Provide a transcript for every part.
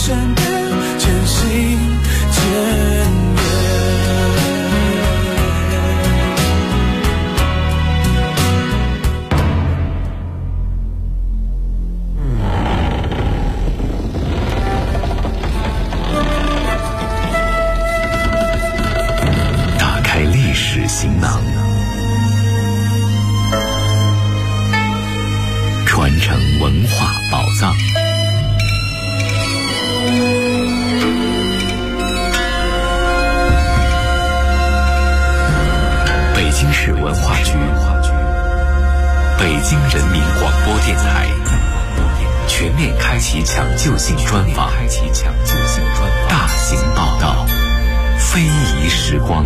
真的渐行渐行囊，传承文化宝藏。北京市文化局、北京人民广播电台全面开启抢救性专访，大型报道，非遗时光。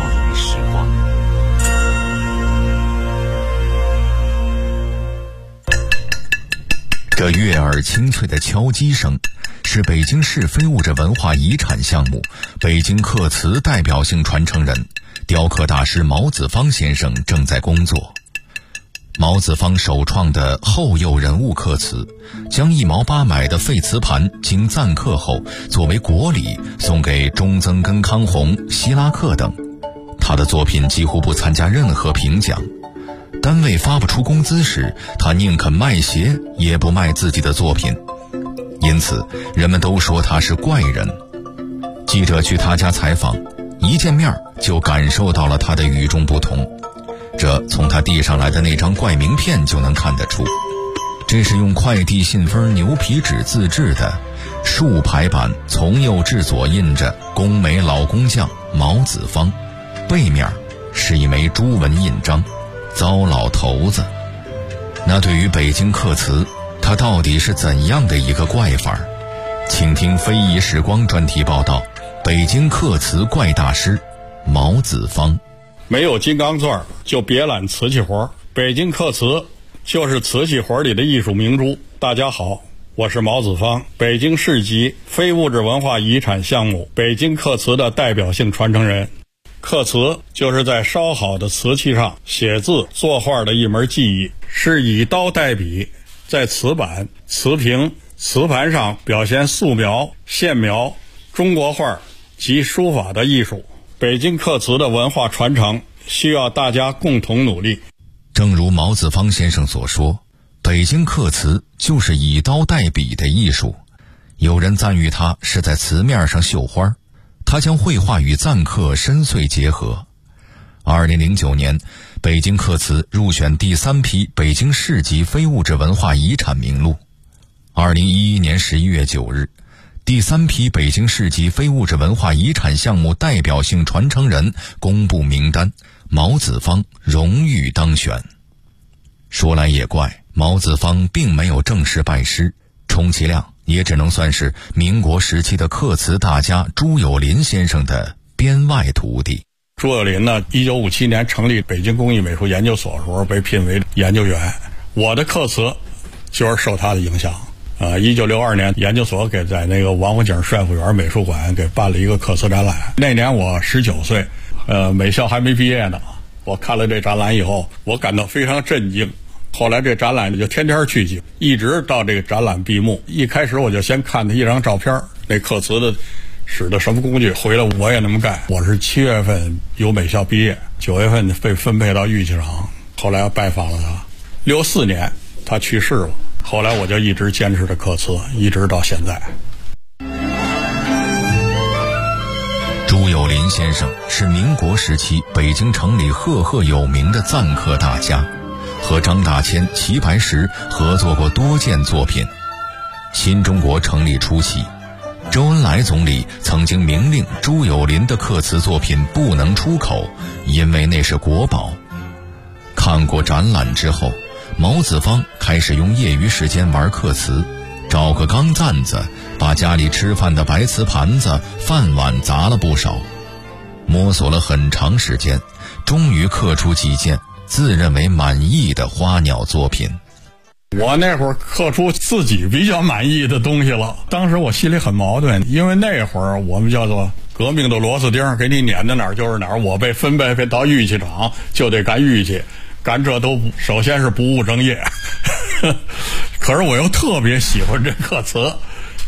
这悦耳清脆的敲击声，是北京市非物质文化遗产项目北京刻瓷代表性传承人、雕刻大师毛子方先生正在工作。毛子方首创的后釉人物刻瓷，将1毛8买的废瓷盘经暂刻后，作为国礼送给中曾根康弘、希拉克等。他的作品几乎不参加任何评奖，单位发不出工资时，他宁肯卖鞋也不卖自己的作品，因此人们都说他是怪人。记者去他家采访，一见面就感受到了他的与众不同，这从他递上来的那张怪名片就能看得出。这是用快递信封牛皮纸自制的竖排版，从右至左印着工美老工匠毛子方，背面是一枚朱文印章糟老头子。那对于北京刻瓷，他到底是怎样的一个怪法？请听非遗时光专题报道，北京刻瓷怪大师毛子方。 没有金刚钻就别揽瓷器活，北京刻瓷就是瓷器活里的艺术明珠。大家好，我是毛子方，北京市级非物质文化遗产项目北京刻瓷的代表性传承人。刻瓷就是在烧好的瓷器上写字作画的一门技艺，是以刀代笔，在瓷板、瓷瓶、瓷盘上表现素描、线描、中国画及书法的艺术。北京刻瓷的文化传承需要大家共同努力。 正如毛子方先生所说，北京刻瓷就是以刀代笔的艺术。有人赞誉它是在瓷面上绣花，他将绘画与暂刻深邃结合。2009年，北京刻瓷入选第3批北京市级非物质文化遗产名录。2011年11月9日，第3批北京市级非物质文化遗产项目代表性传承人公布名单，毛子方荣誉当选。说来也怪，毛子方并没有正式拜师，充其量也只能算是民国时期的刻瓷大家朱友林先生的编外徒弟。 朱友林呢，1957年成立北京工艺美术研究所的时候被聘为研究员，我的刻瓷就是受他的影响。1962年研究所给在那个王府井帅府园美术馆给办了一个刻瓷展览，那年我19岁，美校还没毕业呢。我看了这展览以后，我感到非常震惊。后来这展览就天天去，一直到这个展览闭幕。一开始我就先看他一张照片，那刻瓷的使的什么工具，回来我也那么干。我是7月份由美校毕业，9月份被分配到玉器厂，后来拜访了他。64年他去世了，后来我就一直坚持着刻瓷，一直到现在。 朱友林先生是民国时期北京城里赫赫有名的暂刻大家，和张大千、齐白石合作过多件作品。新中国成立初期，周恩来总理曾经明令朱友林的刻瓷作品不能出口，因为那是国宝。看过展览之后，毛子方开始用业余时间玩刻瓷，找个钢钻子，把家里吃饭的白瓷盘子、饭碗砸了不少。摸索了很长时间，终于刻出几件自认为满意的花鸟作品。 我那会儿刻出自己比较满意的东西了，当时我心里很矛盾，因为那会儿我们叫做革命的螺丝钉，给你撵到哪儿就是哪儿。我被分配到玉器厂，就得干玉器，干这都首先是不务正业可是我又特别喜欢这刻瓷，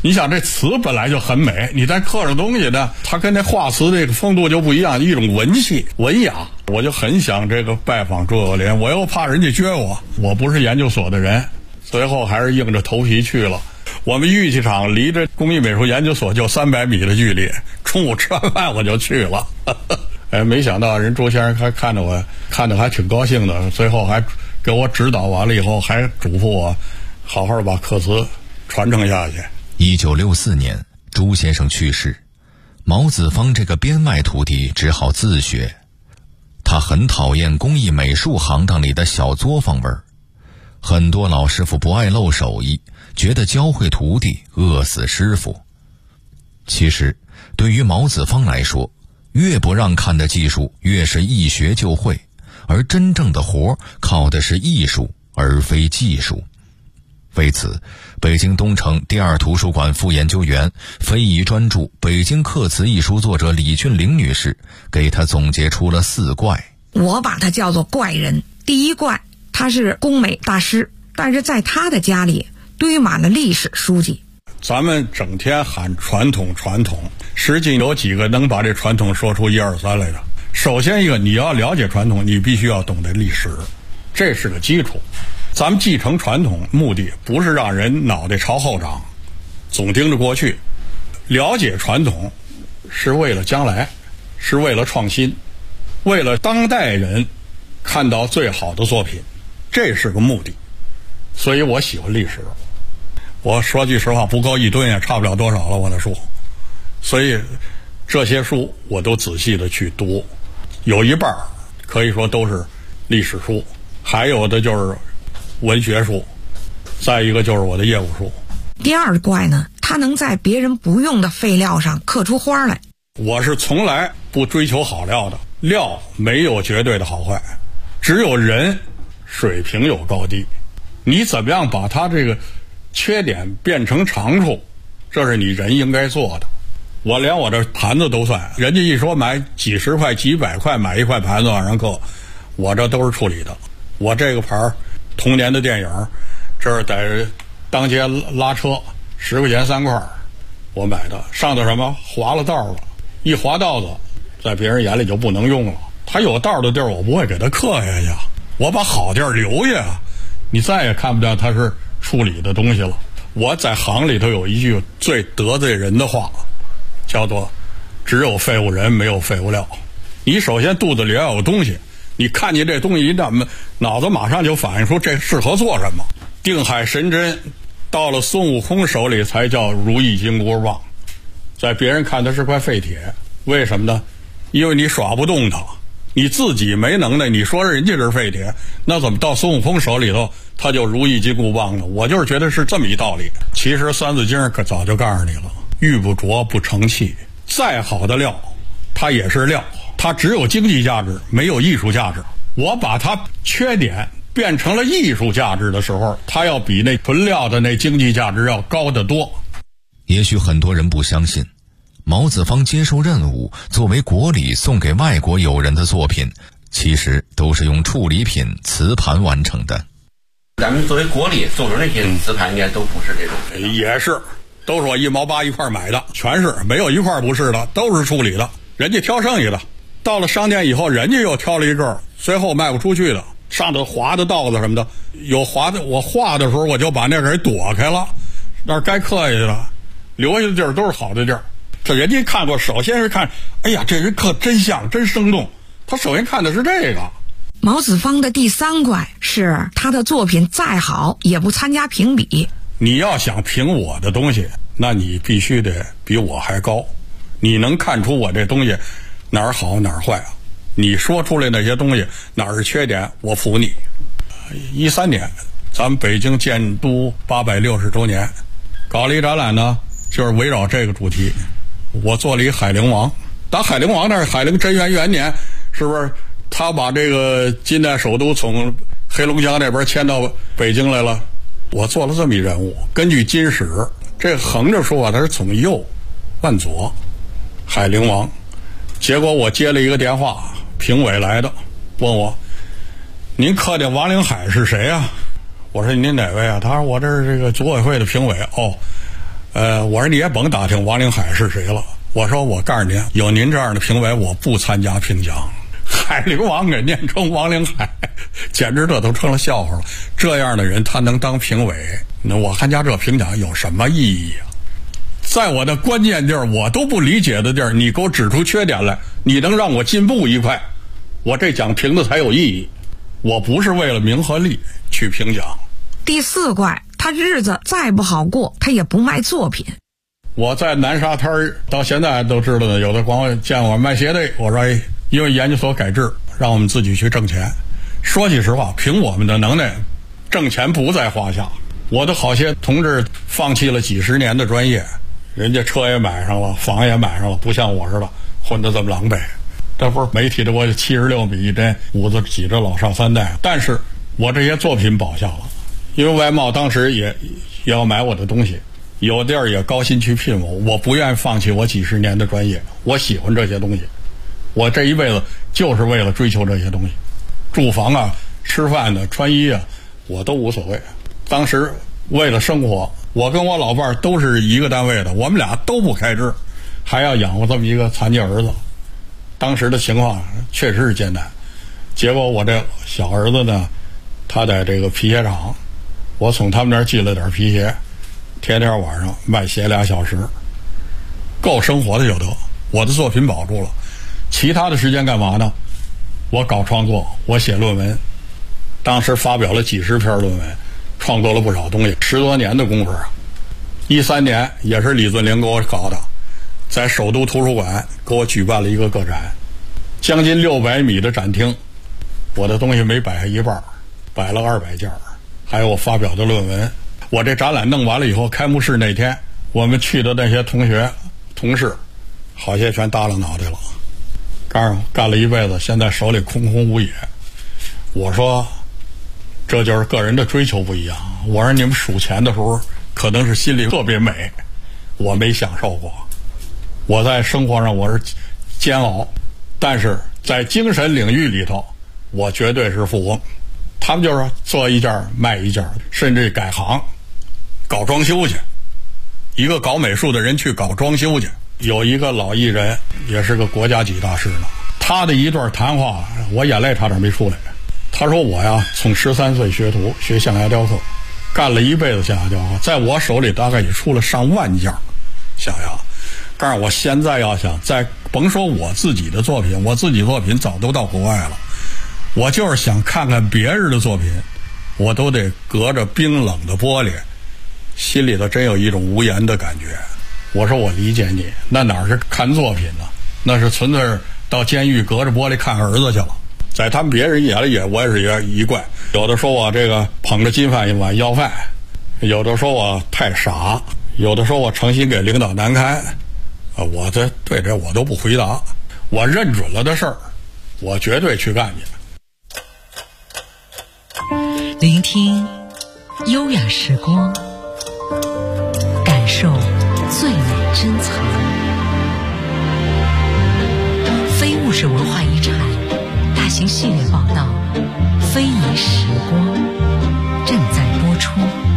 你想这词本来就很美，你再刻上东西呢，它跟那画词这个风度就不一样，一种文气文雅。我就很想这个拜访朱友邻，我又怕人家撅我不是研究所的人，最后还是硬着头皮去了。我们玉器厂离着工艺美术研究所就300米的距离，中午吃完饭我就去了。哎，没想到人朱先生还看着我，看着还挺高兴的，最后还给我指导完了以后，还嘱咐我好好把刻词传承下去。 1964年，朱先生去世，毛子方这个编外徒弟只好自学。他很讨厌工艺美术行当里的小作坊味儿，很多老师傅不爱露手艺，觉得教会徒弟饿死师傅。其实对于毛子方来说，越不让看的技术越是一学就会，而真正的活靠的是艺术而非技术。为此，北京东城第2图书馆副研究员、非遗专著、北京刻瓷一书作者李俊玲女士给他总结出了4怪。 我把他叫做怪人。第一怪，他是工美大师，但是在他的家里堆满了历史书籍。 咱们整天喊传统传统，实际有几个能把这传统说出1、2、3来的？首先一个，你要了解传统，你必须要懂得历史，这是个基础。咱们继承传统目的不是让人脑袋朝后长，总盯着过去。了解传统是为了将来，是为了创新，为了当代人看到最好的作品，这是个目的。所以我喜欢历史。我说句实话，不够1吨也差不了多少了，我的书。所以这些书我都仔细的去读，有一半可以说都是历史书，还有的就是文学书，再一个就是我的业务书。 第2怪呢，他能在别人不用的废料上刻出花来。 我是从来不追求好料的，料没有绝对的好坏，只有人水平有高低。你怎么样把他这个缺点变成长处，这是你人应该做的。我连我这盘子都算，人家一说买几十块几百块买一块盘子往上刻，我这都是处理的。我这个盘童年的电影，这是在当街拉车10块钱3块，我买的，上头什么划了道了，一划道子在别人眼里就不能用了。他有道的地儿我不会给他刻下去，我把好地儿留下，你再也看不到他是处理的东西了。我在行里头有一句最得罪人的话，叫做只有废物人没有废物料。你首先肚子里要有东西，你看见这东西一旦脑子马上就反映出这适合做什么。定海神针到了孙悟空手里才叫如意金箍棒，在别人看它是块废铁。为什么呢？因为你耍不动它，你自己没能耐，你说人家是废铁，那怎么到孙悟空手里头他就如意金箍棒呢？我就是觉得是这么一道理。其实三字经可早就告诉你了，玉不琢不成器，再好的料它也是料，它只有经济价值没有艺术价值。我把它缺点变成了艺术价值的时候，它要比那纯料的那经济价值要高得多。 也许很多人不相信，毛子方接受任务作为国礼送给外国友人的作品，其实都是用处理品瓷盘完成的。 咱们作为国礼送出那些瓷盘应该都不是这种， 也是都是我1毛8一块买的，全是没有一块不是的，都是处理的，人家挑剩下的。到了商店以后，人家又挑了一阵，最后卖不出去的，上头划的道子什么的，有划的，我画的时候我就把那给躲开了，那该刻下去了，留下的地儿都是好的地儿。这人家看过，首先是看，哎呀，这人刻真像，真生动，他首先看的是这个。 毛子方的第3块是他的作品再好也不参加评比。 你要想评我的东西，那你必须得比我还高，你能看出我这东西哪儿好哪儿坏啊？你说出来那些东西哪儿是缺点，我服你。13年咱们北京建都860周年搞了一展览呢，就是围绕这个主题，我做了一海陵王。打海陵王那是海陵贞元元年，是不是他把这个近代首都从黑龙江那边迁到北京来了？我做了这么一人物，根据金史，这横着说啊，他是从右往左，海陵王。结果我接了一个电话，评委来的，问我您刻的王灵海是谁啊？我说您哪位啊？他说我这是这个组委会的评委。哦， 我说你也甭打听王灵海是谁了，我说我告诉您，有您这样的评委，我不参加评奖。海陵王给念成王灵海，简直这都成了笑话了。这样的人他能当评委，那我参加这评奖有什么意义啊？在我的关键地儿，我都不理解的地儿，你给我指出缺点来，你能让我进步一块，我这奖评的才有意义。我不是为了名和利去评奖。 第4怪，他日子再不好过，他也不卖作品。 我在南沙滩到现在都知道的，有的光见我卖鞋的，我说因为研究所改制，让我们自己去挣钱。说句实话，凭我们的能耐，挣钱不在话下。我的好些同志放弃了几10年的专业，人家车也买上了，房也买上了，不像我似的混得这么狼狈。这不是媒体的我76米这屋子挤着老少3代，但是我这些作品保下了，因为外贸当时也要买我的东西，有地儿也高薪去聘我，我不愿意放弃我几10年的专业，我喜欢这些东西，我这一辈子就是为了追求这些东西，住房啊、吃饭的、穿衣啊，我都无所谓。当时为了生活，我跟我老伴儿都是一个单位的，我们俩都不开支，还要养活这么一个残疾儿子。当时的情况确实是艰难，结果我这小儿子呢，他在这个皮鞋厂，我从他们那儿寄了点皮鞋，天天晚上卖鞋2小时，够生活的就得。我的作品保住了，其他的时间干嘛呢？我搞创作，我写论文，当时发表了几10篇论文，创作了不少东西，10多年的功夫啊。13年也是李尊陵给我搞的，在首都图书馆给我举办了一个个展，将近600米的展厅，我的东西没摆下一半，摆了200件，还有我发表的论文。我这展览弄完了以后，开幕式那天，我们去的那些同学同事好些全耷拉脑袋了，干了一辈子，现在手里空空无野。我说这就是个人的追求不一样。我说你们数钱的时候可能是心里特别美，我没享受过。我在生活上我是煎熬，但是在精神领域里头我绝对是富翁。他们就是做一件卖一件，甚至改行搞装修去，一个搞美术的人去搞装修去。有一个老艺人也是个国家级大师呢，他的一段谈话我眼泪差点没出来。他说我呀从13岁学徒学象牙雕刻，干了一辈子象牙雕刻，在我手里大概也出了上万件象牙。但是我现在要想再甭说我自己的作品，我自己作品早都到国外了，我就是想看看别人的作品，我都得隔着冰冷的玻璃，心里头真有一种无言的感觉。我说我理解你，那哪是看作品呢？那是纯粹是到监狱隔着玻璃看儿子去了。在他们别人眼里我也是一怪，有的说我这个捧着金饭碗要饭，有的说我太傻，有的说我诚心给领导难堪。我对这我都不回答，我认准了的事儿，我绝对去干去。 聆听优雅时光，感受最美珍藏。非物质文化遗产大型系列报道《非遗时光》正在播出。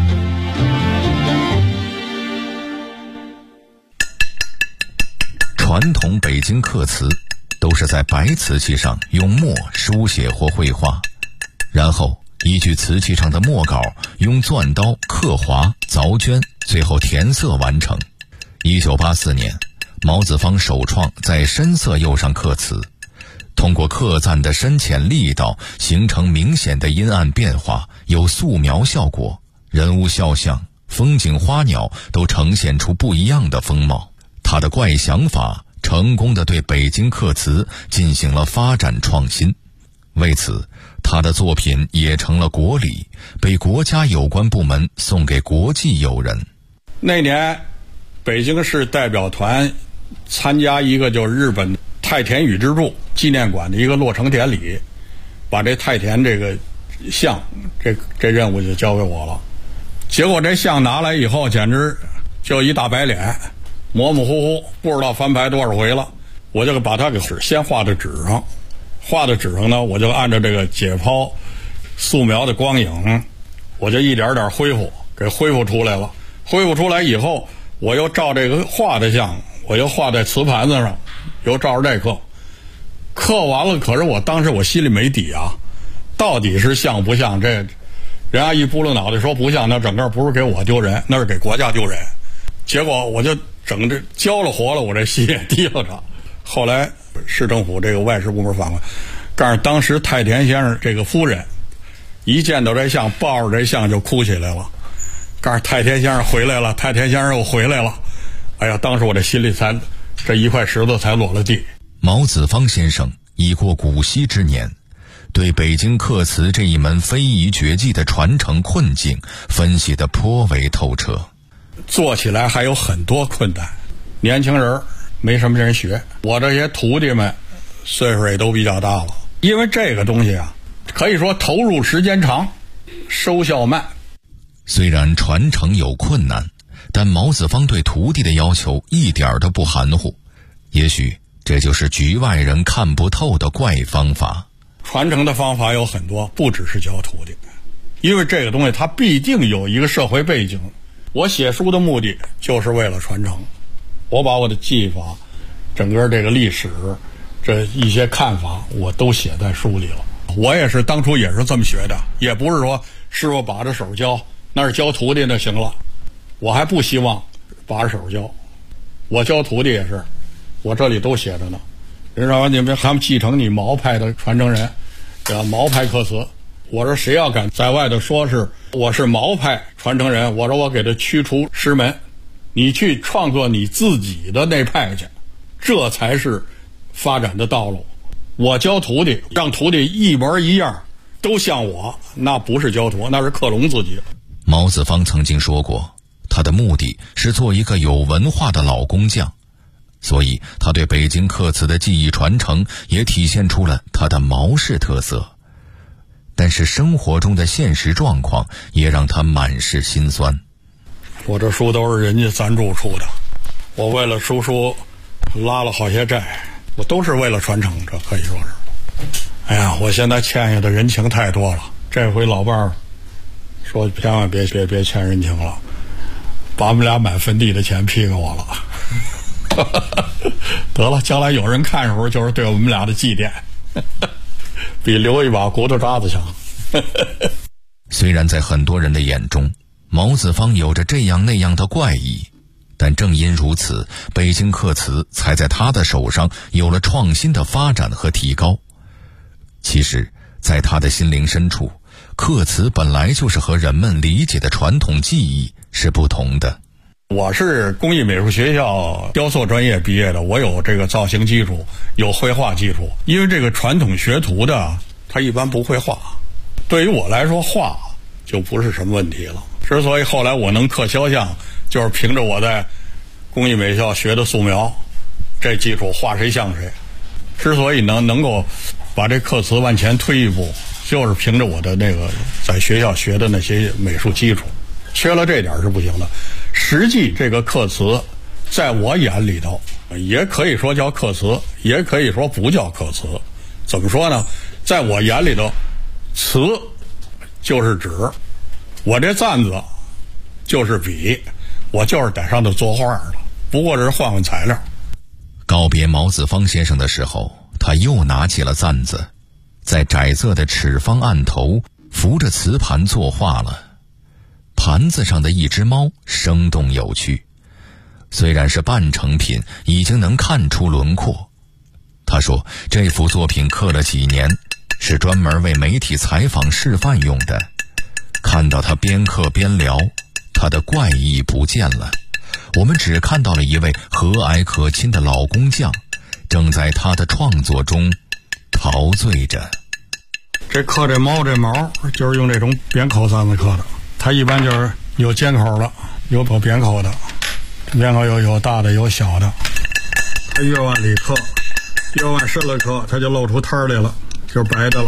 传统北京刻瓷都是在白瓷器上用墨书写或绘画，然后依据瓷器上的墨稿用钻刀刻划凿镌，最后填色完成。1984年，毛子方首创在深色釉上刻瓷，通过刻赞的深浅力道形成明显的阴暗变化，有素描效果，人物肖像、风景花鸟都呈现出不一样的风貌。他的怪想法成功地对北京刻瓷进行了发展创新，为此他的作品也成了国礼，被国家有关部门送给国际友人。 那年北京市代表团参加一个就是日本太田宇之助纪念馆的一个落成典礼，把这太田这个像这任务就交给我了。结果这像拿来以后简直就一大白脸，模模糊糊，不知道翻拍多少回了。我就把它给先画在纸上，画在纸上呢，我就按照这个解剖素描的光影，我就一点点恢复，给恢复出来了。恢复出来以后， 我又照这个画的像，我又画在瓷盘子上，又照着这刻，刻完了，可是我当时我心里没底啊，到底是像不像？这人家一拨了脑袋说不像，那整个不是给我丢人，那是给国家丢人。结果我就整这交了活了，我这心也提了着。后来市政府这个外事部门反馈，告诉当时太田先生这个夫人一见到这像，抱着这像就哭起来了。告诉太田先生回来了，太田先生又回来了。哎呀，当时我这心里才这一块石头才落了地。 毛子方先生已过古稀之年，对北京刻瓷这一门非遗绝技的传承困境分析得颇为透彻。 做起来还有很多困难，年轻人没什么人学，我这些徒弟们岁数也都比较大了。因为这个东西啊，可以说投入时间长，收效慢。 虽然传承有困难，但毛子方对徒弟的要求一点都不含糊。也许这就是局外人看不透的怪方法。 传承的方法有很多，不只是教徒弟，因为这个东西它必定有一个社会背景。我写书的目的就是为了传承，我把我的技法，整个这个历史，这一些看法我都写在书里了。我也是当初也是这么学的，也不是说师傅把着手教，那是教徒弟那行了。我还不希望把着手教，我教徒弟也是，我这里都写着呢。人说你们还没继承你毛派的传承人，叫毛派刻瓷。我说谁要敢在外头说是我是毛派传承人，我说我给他驱除师门，你去创作你自己的那派去，这才是发展的道路。我教徒弟，让徒弟一模一样，都像我，那不是教徒，那是克隆自己。 毛子方曾经说过，他的目的是做一个有文化的老工匠，所以他对北京刻瓷的技艺传承也体现出了他的毛氏特色。但是生活中的现实状况也让他满是心酸。 我这书都是人家赞助出的，我为了出书拉了好些债，我都是为了传承，这可以说是。哎呀，我现在欠下的人情太多了。这回老伴儿说千万别欠人情了，把我们俩买坟地的钱批给我了。得了，将来有人看的时候就是对我们俩的祭奠。比留一把骨头渣子强。 虽然在很多人的眼中，毛子方有着这样那样的怪异，但正因如此，北京刻瓷才在他的手上有了创新的发展和提高。其实在他的心灵深处，刻瓷本来就是和人们理解的传统技艺是不同的。 我是工艺美术学校雕塑专业毕业的，我有这个造型基础，有绘画基础。因为这个传统学徒的他一般不会画，对于我来说画就不是什么问题了。之所以后来我能刻肖像，就是凭着我在工艺美校学的素描，这基础画谁像谁。之所以能够把这刻瓷往前推一步，就是凭着我的那个在学校学的那些美术基础，缺了这点是不行的。实际这个刻瓷在我眼里头也可以说叫刻瓷，也可以说不叫刻瓷。怎么说呢？在我眼里头，瓷就是纸，我这簪子就是笔，我就是在上头作画的，不过是换材料。 告别毛子方先生的时候，他又拿起了簪子，在窄色的齿方案头扶着瓷盘作画了。盘子上的一只猫生动有趣，虽然是半成品，已经能看出轮廓。他说这幅作品刻了几年，是专门为媒体采访示范用的。看到他边刻边聊，他的怪异不见了，我们只看到了一位和蔼可亲的老工匠，正在他的创作中陶醉着。 这刻这毛就是用这种扁口簪子刻的，它一般就是有尖口的，有扁口的，扁口有大的有小的。它越往里刻，越往深了刻，它就露出摊来了，就是白的了。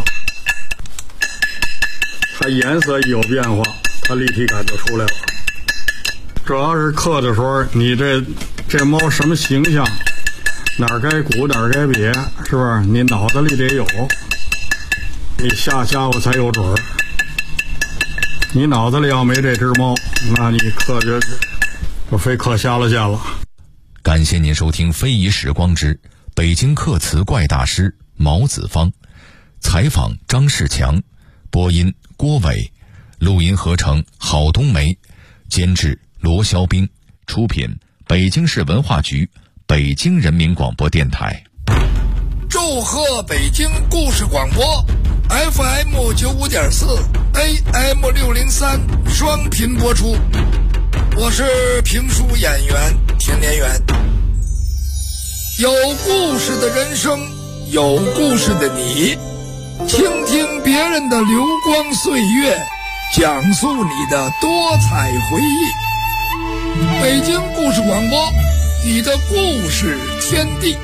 它颜色一有变化，它立体感就出来了。主要是刻的时候，你这猫什么形象，哪儿该鼓哪儿该瘪，是不是？你脑子里得有，你下家伙才有准儿。你脑子里要没这只猫，那你刻着就非可下了见了。 感谢您收听《非遗时光之北京刻瓷怪大师毛子方》，采访张世强，播音郭伟，录音合成郝冬梅，监制罗肖兵，出品北京市文化局、北京人民广播电台。 祝贺北京故事广播 FM 95.4 AM 603双频播出。我是评书演员田连元。有故事的人生，有故事的你，倾听别人的流光岁月，讲述你的多彩回忆。北京故事广播，你的故事天地。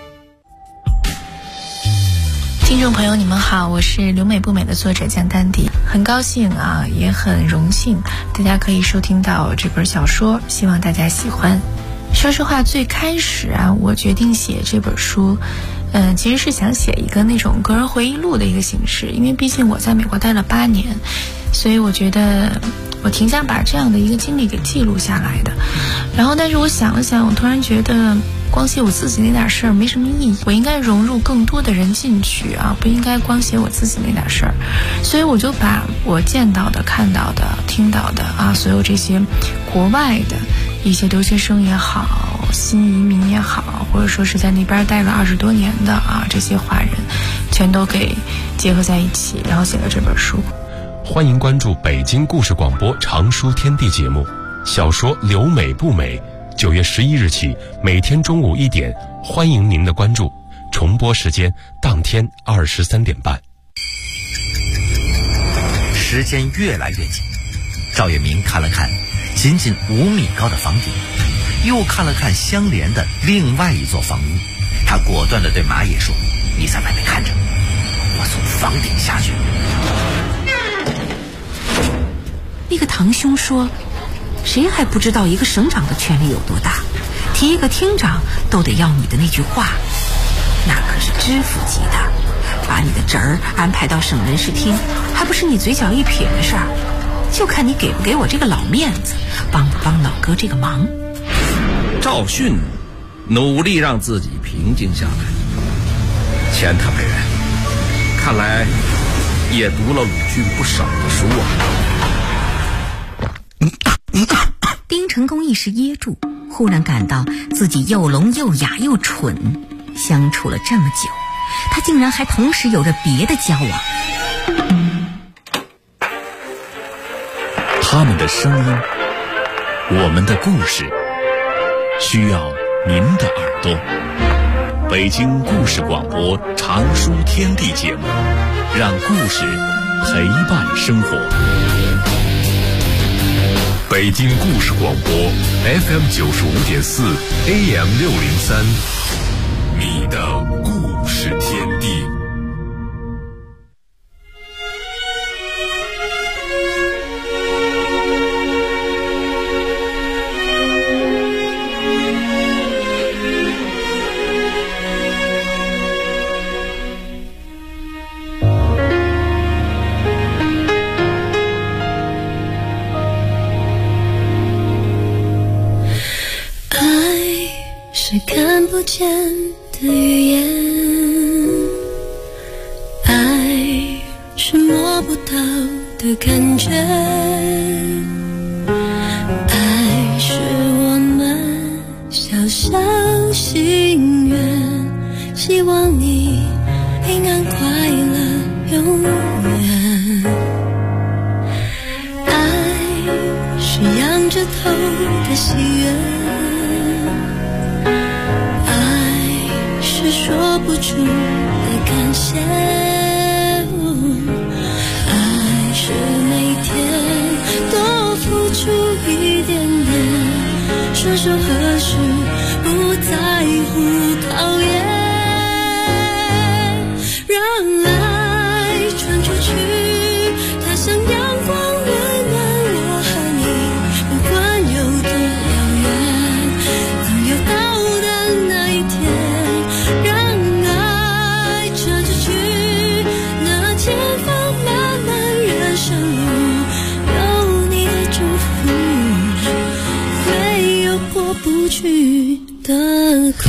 听众朋友你们好，我是留美不美的作者江丹迪，很高兴啊，也很荣幸大家可以收听到这本小说，希望大家喜欢。说实话，最开始啊，我决定写这本书其实是想写一个那种个人回忆录的一个形式，因为毕竟我在美国待了8年，所以我觉得我挺想把这样的一个经历给记录下来的。然后但是我想了想，我突然觉得光写我自己那点事儿没什么意义，我应该融入更多的人进去啊，不应该光写我自己那点事儿。所以我就把我见到的、看到的、听到的啊，所有这些国外的一些留学生也好，新移民也好，或者说是在那边待了20多年的啊，这些华人全都给结合在一起，然后写了这本书。 欢迎关注北京故事广播长书天地节目，小说留美不美，9月11日起每天中午1点，欢迎您的关注，重播时间当天23点半。 时间越来越近，赵月明看了看仅仅5米高的房顶，又看了看相连的另外一座房屋，他果断地对马野说：“你在外面看着，我从房顶下去。” 那个堂兄说，谁还不知道一个省长的权力有多大，提一个厅长都得要你的那句话，那可是知府级的，把你的侄儿安排到省人事厅，还不是你嘴角一撇的事儿，就看你给不给我这个老面子，帮不帮老哥这个忙。 赵迅努力让自己平静下来，钱他没人，看来也读了鲁迅不少的书啊。 丁成功一时噎住，忽然感到自己又聋又哑又蠢，相处了这么久，他竟然还同时有着别的交往。 他们的声音，我们的故事，需要您的耳朵。北京故事广播长书天地节目，让故事陪伴生活。 北京故事广播 FM 95.4 AM 603，你的故事天地。 是看不见的语言，爱是摸不到的感觉，爱是我们小小心愿，希望你平安快乐永远。爱是仰着头的喜悦，是说不出的感谢，爱是每天多付出一点点，伸手合十不在乎考验，让爱传出去，它像阳光温暖我和你，不管有多遥远，总有到的那一天。前方漫漫人生路，有你的祝福，会不去的苦。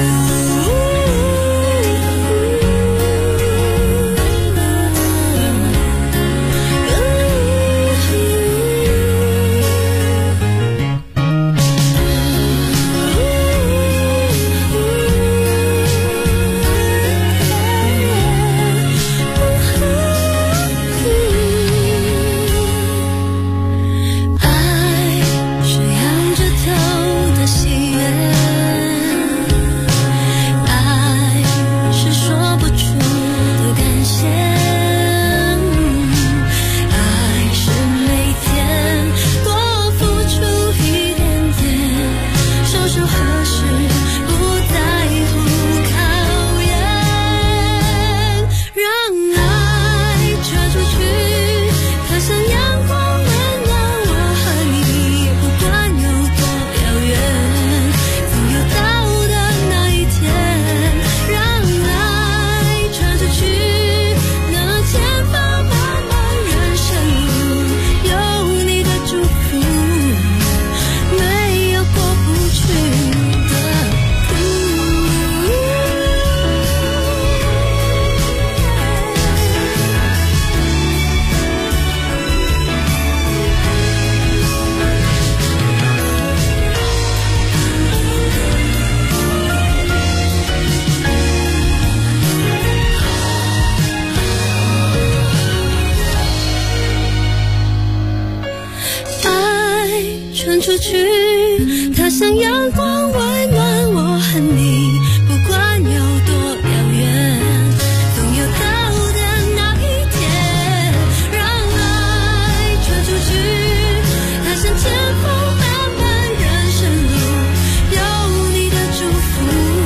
出去，它像阳光温暖我和你，不管有多遥远，总有到的那一天。让爱传出去，它像前方漫漫人生路，有你的祝福，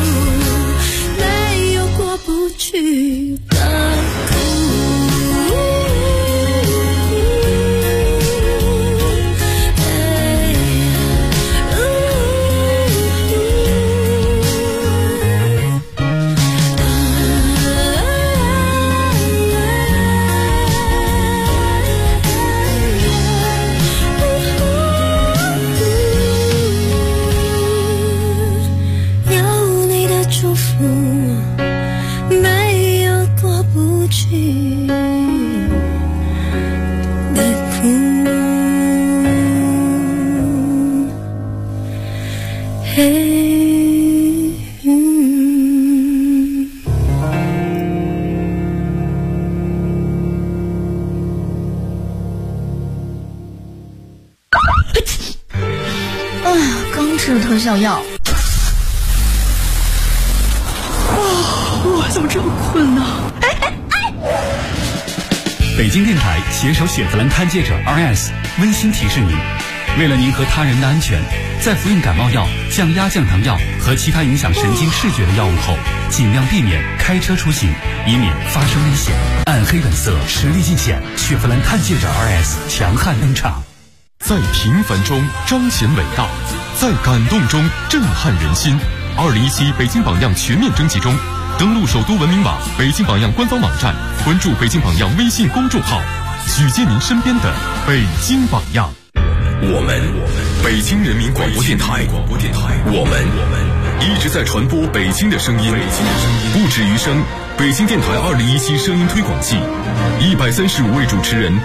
没有过不去的苦。 特效药。我怎么这么困呢？ 北京电台携手雪佛兰探界者 RS 温馨提示您，为了您和他人的安全，在服用感冒药、降压降糖药和其他影响神经视觉的药物后，尽量避免开车出行，以免发生危险。暗黑本色，实力尽显，雪佛兰探界者 RS 强悍登场。 在平凡中彰显伟大，在感动中震撼人心。2017北京榜样全面征集中，登录首都文明网、北京榜样官方网站，关注北京榜样微信公众号，举荐您身边的北京榜样。 我们北京人民广播电台，我们一直在传播北京的声音，不止于声。北京电台2017声音推广季，135位主持人